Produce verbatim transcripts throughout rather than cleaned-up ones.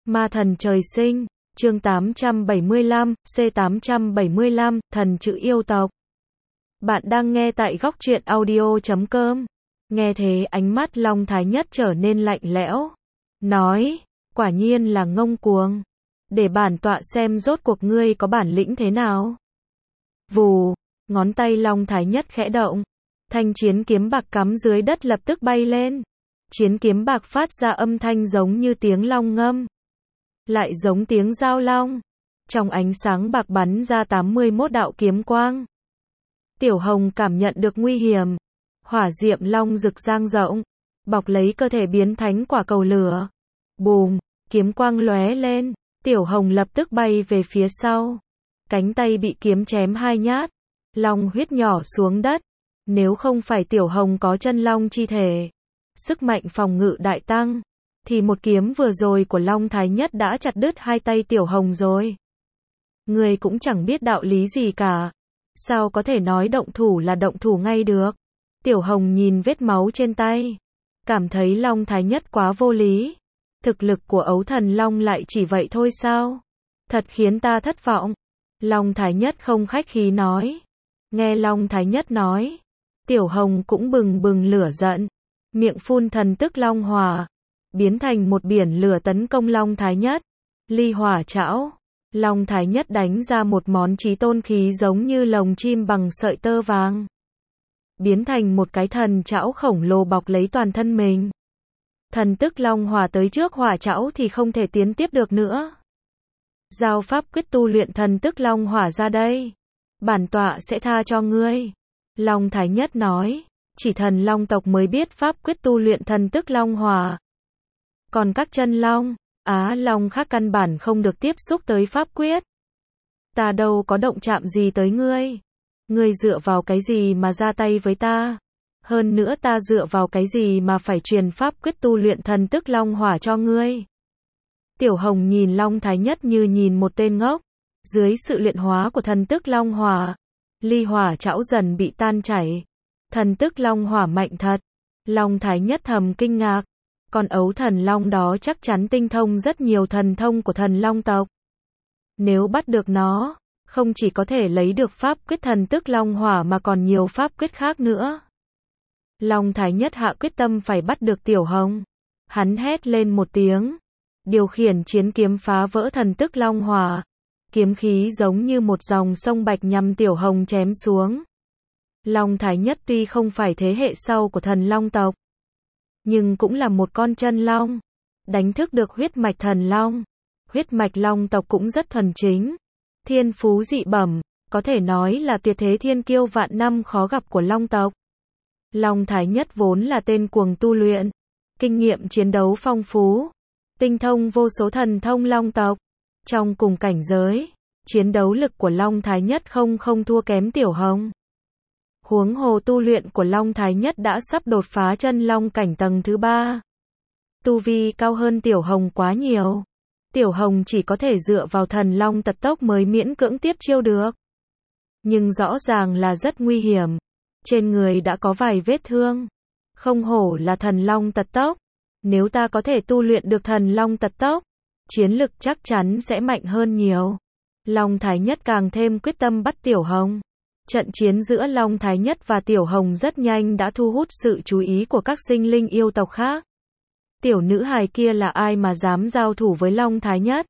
Ma thần trời sinh, chương tám trăm bảy mươi lăm, C tám trăm bảy mươi lăm, thần chữ yêu tộc. Bạn đang nghe tại góc truyện audio chấm com. Nghe thế ánh mắt Long Thái Nhất trở nên lạnh lẽo. Nói, quả nhiên là ngông cuồng. Để bản tọa xem rốt cuộc ngươi có bản lĩnh thế nào. Vù, ngón tay Long Thái Nhất khẽ động. Thanh chiến kiếm bạc cắm dưới đất lập tức bay lên. Chiến kiếm bạc phát ra âm thanh giống như tiếng long ngâm. Lại giống tiếng giao long. Trong ánh sáng bạc bắn ra tám mươi mốt đạo kiếm quang. Tiểu Hồng cảm nhận được nguy hiểm. Hỏa diệm long rực giang rộng. Bọc lấy cơ thể biến thánh quả cầu lửa. Bùm, kiếm quang lóe lên. Tiểu Hồng lập tức bay về phía sau. Cánh tay bị kiếm chém hai nhát. Long huyết nhỏ xuống đất. Nếu không phải Tiểu Hồng có chân long chi thể, sức mạnh phòng ngự đại tăng, thì một kiếm vừa rồi của Long Thái Nhất đã chặt đứt hai tay Tiểu Hồng rồi. Người cũng chẳng biết đạo lý gì cả. Sao có thể nói động thủ là động thủ ngay được? Tiểu Hồng nhìn vết máu trên tay. Cảm thấy Long Thái Nhất quá vô lý. Thực lực của ấu thần Long lại chỉ vậy thôi sao? Thật khiến ta thất vọng. Long Thái Nhất không khách khí nói. Nghe Long Thái Nhất nói. Tiểu Hồng cũng bừng bừng lửa giận. Miệng phun thần tức long hỏa. Biến thành một biển lửa tấn công Long Thái Nhất. Ly hỏa trảo. Long Thái Nhất đánh ra một món chí tôn khí giống như lồng chim bằng sợi tơ vàng. Biến thành một cái thần trảo khổng lồ bọc lấy toàn thân mình. Thần tức long hỏa tới trước hỏa trảo thì không thể tiến tiếp được nữa. Giao pháp quyết tu luyện thần tức long hỏa ra đây. Bản tọa sẽ tha cho ngươi. Long Thái Nhất nói, chỉ thần long tộc mới biết pháp quyết tu luyện thần tức long hỏa. Còn các chân long, á long khác căn bản không được tiếp xúc tới pháp quyết. Ta đâu có động chạm gì tới ngươi. Ngươi dựa vào cái gì mà ra tay với ta? Hơn nữa ta dựa vào cái gì mà phải truyền pháp quyết tu luyện thần tức long hỏa cho ngươi? Tiểu Hồng nhìn Long Thái Nhất như nhìn một tên ngốc. Dưới sự luyện hóa của thần tức long hỏa, ly hỏa trảo dần bị tan chảy. Thần tức long hỏa mạnh thật. Long Thái Nhất thầm kinh ngạc. Con ấu thần long đó chắc chắn tinh thông rất nhiều thần thông của thần long tộc. Nếu bắt được nó, không chỉ có thể lấy được pháp quyết thần tức long hỏa mà còn nhiều pháp quyết khác nữa. Long Thái Nhất hạ quyết tâm phải bắt được Tiểu Hồng. Hắn hét lên một tiếng. Điều khiển chiến kiếm phá vỡ thần tức long hỏa. Kiếm khí giống như một dòng sông bạch nhằm Tiểu Hồng chém xuống. Long Thái Nhất tuy không phải thế hệ sau của thần long tộc, nhưng cũng là một con chân long. Đánh thức được huyết mạch thần long. Huyết mạch long tộc cũng rất thuần chính. Thiên phú dị bẩm, có thể nói là tuyệt thế thiên kiêu vạn năm khó gặp của long tộc. Long Thái Nhất vốn là tên cuồng tu luyện. Kinh nghiệm chiến đấu phong phú. Tinh thông vô số thần thông long tộc. Trong cùng cảnh giới, chiến đấu lực của Long Thái Nhất không không thua kém Tiểu Hồng. Huống hồ tu luyện của Long Thái Nhất đã sắp đột phá chân long cảnh tầng thứ ba. Tu vi cao hơn Tiểu Hồng quá nhiều. Tiểu Hồng chỉ có thể dựa vào thần long tật tốc mới miễn cưỡng tiếp chiêu được. Nhưng rõ ràng là rất nguy hiểm. Trên người đã có vài vết thương. Không hổ là thần long tật tốc. Nếu ta có thể tu luyện được thần long tật tốc, chiến lực chắc chắn sẽ mạnh hơn nhiều. Long Thái Nhất càng thêm quyết tâm bắt Tiểu Hồng. Trận chiến giữa Long Thái Nhất và Tiểu Hồng rất nhanh đã thu hút sự chú ý của các sinh linh yêu tộc khác. Tiểu nữ hài kia là ai mà dám giao thủ với Long Thái Nhất?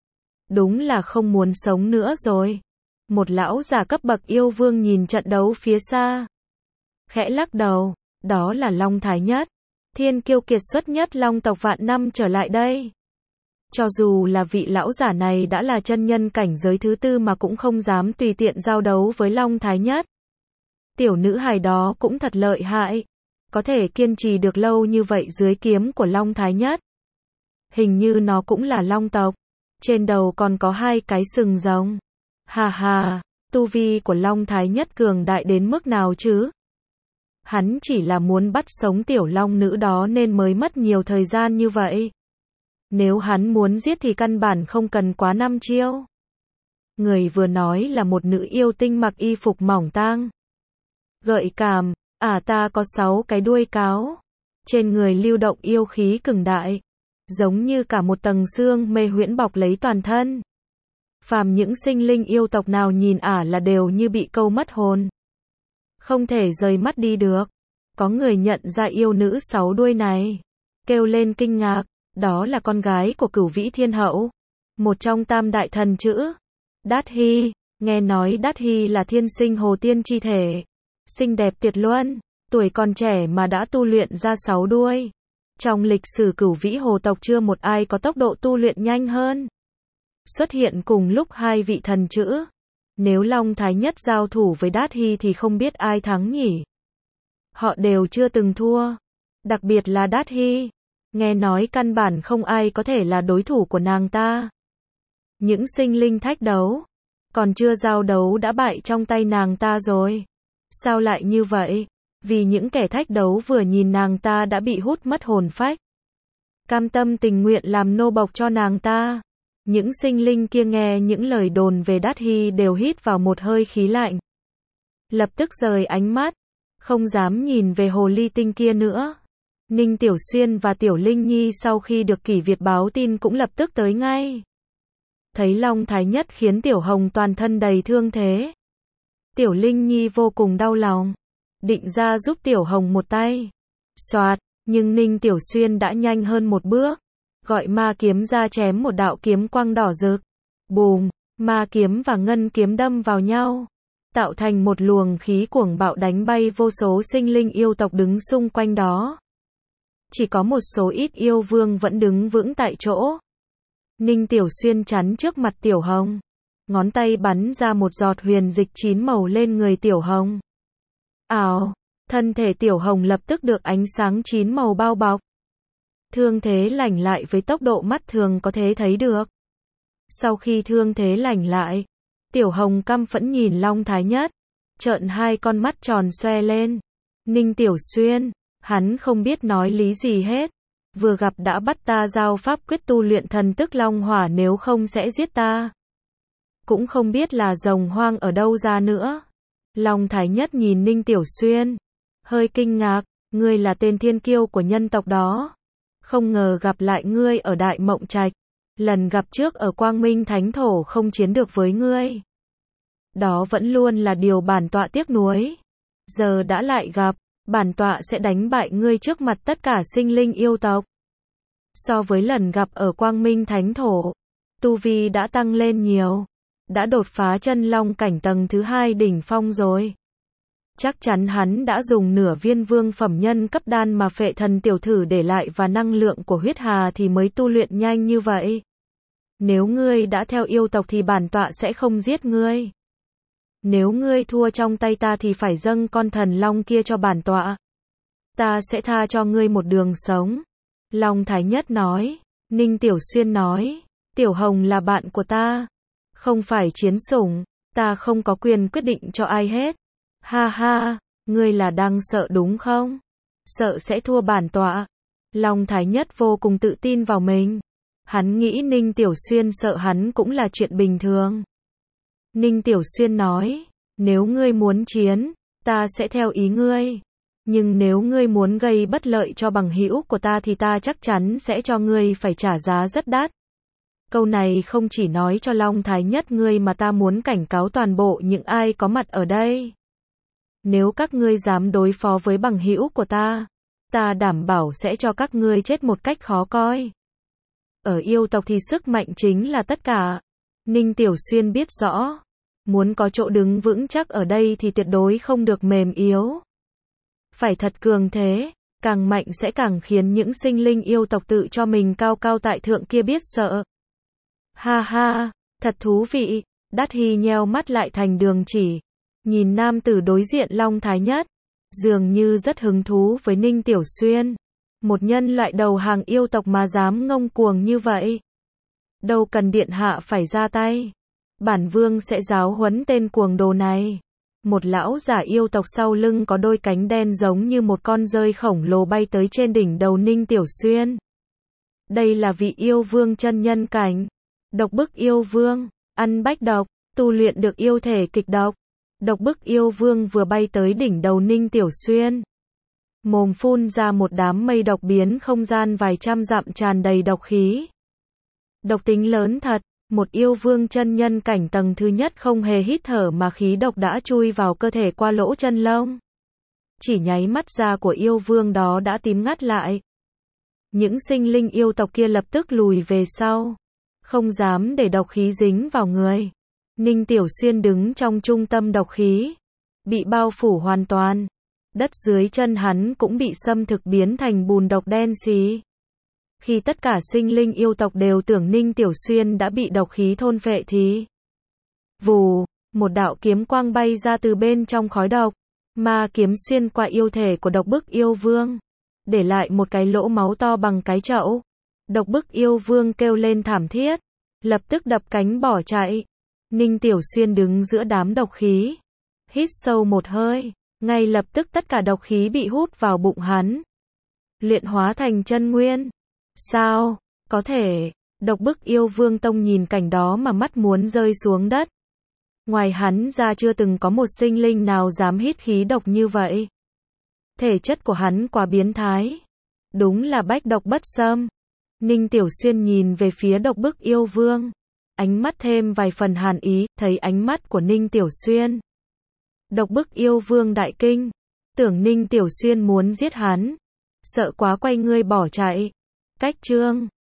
Đúng là không muốn sống nữa rồi. Một lão già cấp bậc yêu vương nhìn trận đấu phía xa. Khẽ lắc đầu, đó là Long Thái Nhất. Thiên kiêu kiệt xuất nhất long tộc vạn năm trở lại đây. Cho dù là vị lão giả này đã là chân nhân cảnh giới thứ tư mà cũng không dám tùy tiện giao đấu với Long Thái Nhất. Tiểu nữ hài đó cũng thật lợi hại. Có thể kiên trì được lâu như vậy dưới kiếm của Long Thái Nhất. Hình như nó cũng là long tộc. Trên đầu còn có hai cái sừng rồng. Hà hà, tu vi của Long Thái Nhất cường đại đến mức nào chứ? Hắn chỉ là muốn bắt sống tiểu long nữ đó nên mới mất nhiều thời gian như vậy. Nếu hắn muốn giết thì căn bản không cần quá năm chiêu. Người vừa nói là một nữ yêu tinh mặc y phục mỏng tang. Gợi cảm, à ta có sáu cái đuôi cáo. Trên người lưu động yêu khí cường đại. giống như cả một tầng sương mê huyễn bọc lấy toàn thân. Phàm những sinh linh yêu tộc nào nhìn ả là đều như bị câu mất hồn, không thể rời mắt đi được. Có người nhận ra yêu nữ sáu đuôi này, kêu lên kinh ngạc, đó là con gái của Cửu Vĩ Thiên Hậu, một trong tam đại thần chữ, Đát Hy. Nghe nói Đát Hy là thiên sinh hồ tiên chi thể, xinh đẹp tuyệt luân, tuổi còn trẻ mà đã tu luyện ra sáu đuôi. Trong lịch sử Cửu Vĩ hồ tộc chưa một ai có tốc độ tu luyện nhanh hơn. Xuất hiện cùng lúc hai vị thần chữ. Nếu Long Thái Nhất giao thủ với Đát Hy thì không biết ai thắng nhỉ. Họ đều chưa từng thua. Đặc biệt là Đát Hy. Nghe nói căn bản không ai có thể là đối thủ của nàng ta. Những sinh linh thách đấu, còn chưa giao đấu đã bại trong tay nàng ta rồi. Sao lại như vậy? Vì những kẻ thách đấu vừa nhìn nàng ta đã bị hút mất hồn phách, cam tâm tình nguyện làm nô bộc cho nàng ta. Những sinh linh kia nghe những lời đồn về Đát Hy đều hít vào một hơi khí lạnh. Lập tức rời ánh mắt, không dám nhìn về hồ ly tinh kia nữa. Ninh Tiểu Xuyên và Tiểu Linh Nhi sau khi được Kỷ Việt báo tin cũng lập tức tới ngay. Thấy Long Thái Nhất khiến Tiểu Hồng toàn thân đầy thương thế. Tiểu Linh Nhi vô cùng đau lòng, định ra giúp Tiểu Hồng một tay. Soạt, nhưng Ninh Tiểu Xuyên đã nhanh hơn một bước, gọi ma kiếm ra chém một đạo kiếm quang đỏ rực. Bùm, ma kiếm và ngân kiếm đâm vào nhau, tạo thành một luồng khí cuồng bạo đánh bay vô số sinh linh yêu tộc đứng xung quanh đó. Chỉ có một số ít yêu vương vẫn đứng vững tại chỗ. Ninh Tiểu Xuyên chắn trước mặt Tiểu Hồng, ngón tay bắn ra một giọt huyền dịch chín màu lên người Tiểu Hồng. Ào, thân thể Tiểu Hồng lập tức được ánh sáng chín màu bao bọc. Thương thế lành lại với tốc độ mắt thường có thể thấy được. Sau khi thương thế lành lại, Tiểu Hồng căm phẫn nhìn Long Thái Nhất, trợn hai con mắt tròn xoe lên. Ninh Tiểu Xuyên, hắn không biết nói lý gì hết. Vừa gặp đã bắt ta giao pháp quyết tu luyện thần tức Long Hỏa, nếu không sẽ giết ta. Cũng không biết là rồng hoang ở đâu ra nữa. Long Thái Nhất nhìn Ninh Tiểu Xuyên, hơi kinh ngạc, ngươi là tên thiên kiêu của nhân tộc đó. Không ngờ gặp lại ngươi ở Đại Mộng Trạch. Lần gặp trước ở Quang Minh Thánh Thổ không chiến được với ngươi. Đó vẫn luôn là điều bản tọa tiếc nuối. Giờ đã lại gặp, bản tọa sẽ đánh bại ngươi trước mặt tất cả sinh linh yêu tộc. So với lần gặp ở Quang Minh Thánh Thổ, tu vi đã tăng lên nhiều. Đã đột phá chân long cảnh tầng thứ hai đỉnh phong rồi. Chắc chắn hắn đã dùng nửa viên vương phẩm nhân cấp đan mà Phệ Thần tiểu thử để lại và năng lượng của huyết hà thì mới tu luyện nhanh như vậy. Nếu ngươi đã theo yêu tộc thì bản tọa sẽ không giết ngươi. Nếu ngươi thua trong tay ta thì phải dâng con thần long kia cho bản tọa. Ta sẽ tha cho ngươi một đường sống. Long Thái Nhất nói. Ninh Tiểu Xuyên nói. Tiểu Hồng là bạn của ta, không phải chiến sủng. Ta không có quyền quyết định cho ai hết. Ha ha, ngươi là đang sợ đúng không? Sợ sẽ thua bản tọa. Long Thái Nhất vô cùng tự tin vào mình. Hắn nghĩ Ninh Tiểu Xuyên sợ hắn cũng là chuyện bình thường. Ninh Tiểu Xuyên nói, nếu ngươi muốn chiến, ta sẽ theo ý ngươi. Nhưng nếu ngươi muốn gây bất lợi cho bằng hữu của ta thì ta chắc chắn sẽ cho ngươi phải trả giá rất đắt. Câu này không chỉ nói cho Long Thái Nhất ngươi mà ta muốn cảnh cáo toàn bộ những ai có mặt ở đây. Nếu các ngươi dám đối phó với bằng hữu của ta, ta đảm bảo sẽ cho các ngươi chết một cách khó coi. Ở yêu tộc thì sức mạnh chính là tất cả. Ninh Tiểu Xuyên biết rõ, muốn có chỗ đứng vững chắc ở đây thì tuyệt đối không được mềm yếu. Phải thật cường thế, càng mạnh sẽ càng khiến những sinh linh yêu tộc tự cho mình cao cao tại thượng kia biết sợ. Ha ha, thật thú vị. Đát Hy nheo mắt lại thành đường chỉ, nhìn nam tử đối diện Long Thái Nhất, dường như rất hứng thú với Ninh Tiểu Xuyên. Một nhân loại đầu hàng yêu tộc mà dám ngông cuồng như vậy. Đâu cần điện hạ phải ra tay. Bản vương sẽ giáo huấn tên cuồng đồ này. Một lão giả yêu tộc sau lưng có đôi cánh đen giống như một con dơi khổng lồ bay tới trên đỉnh đầu Ninh Tiểu Xuyên. Đây là vị yêu vương chân nhân cảnh. Độc bức yêu vương, ăn bách độc, tu luyện được yêu thể kịch độc. Độc bức yêu vương vừa bay tới đỉnh đầu Ninh Tiểu Xuyên. mồm phun ra một đám mây độc biến không gian vài trăm dặm tràn đầy độc khí. Độc tính lớn thật, một yêu vương chân nhân cảnh tầng thứ nhất không hề hít thở mà khí độc đã chui vào cơ thể qua lỗ chân lông. Chỉ nháy mắt da của yêu vương đó đã tím ngắt lại. Những sinh linh yêu tộc kia lập tức lùi về sau, không dám để độc khí dính vào người. Ninh Tiểu Xuyên đứng trong trung tâm độc khí, bị bao phủ hoàn toàn. Đất dưới chân hắn cũng bị xâm thực biến thành bùn độc đen xì. Khi tất cả sinh linh yêu tộc đều tưởng Ninh Tiểu Xuyên đã bị độc khí thôn phệ thì vù, một đạo kiếm quang bay ra từ bên trong khói độc, ma kiếm xuyên qua yêu thể của độc bức yêu vương, để lại một cái lỗ máu to bằng cái chậu. Độc bức yêu vương kêu lên thảm thiết, lập tức đập cánh bỏ chạy. Ninh Tiểu Xuyên đứng giữa đám độc khí, hít sâu một hơi, ngay lập tức tất cả độc khí bị hút vào bụng hắn, luyện hóa thành chân nguyên. Sao, có thể, độc bức yêu vương tông nhìn cảnh đó mà mắt muốn rơi xuống đất. Ngoài hắn ra chưa từng có một sinh linh nào dám hít khí độc như vậy. Thể chất của hắn quá biến thái. Đúng là bách độc bất xâm. Ninh Tiểu Xuyên nhìn về phía độc bức yêu vương. Ánh mắt thêm vài phần hàn ý, thấy ánh mắt của Ninh Tiểu Xuyên. Độc bức yêu vương đại kinh. Tưởng Ninh Tiểu Xuyên muốn giết hắn. Sợ quá quay người bỏ chạy. Cách chương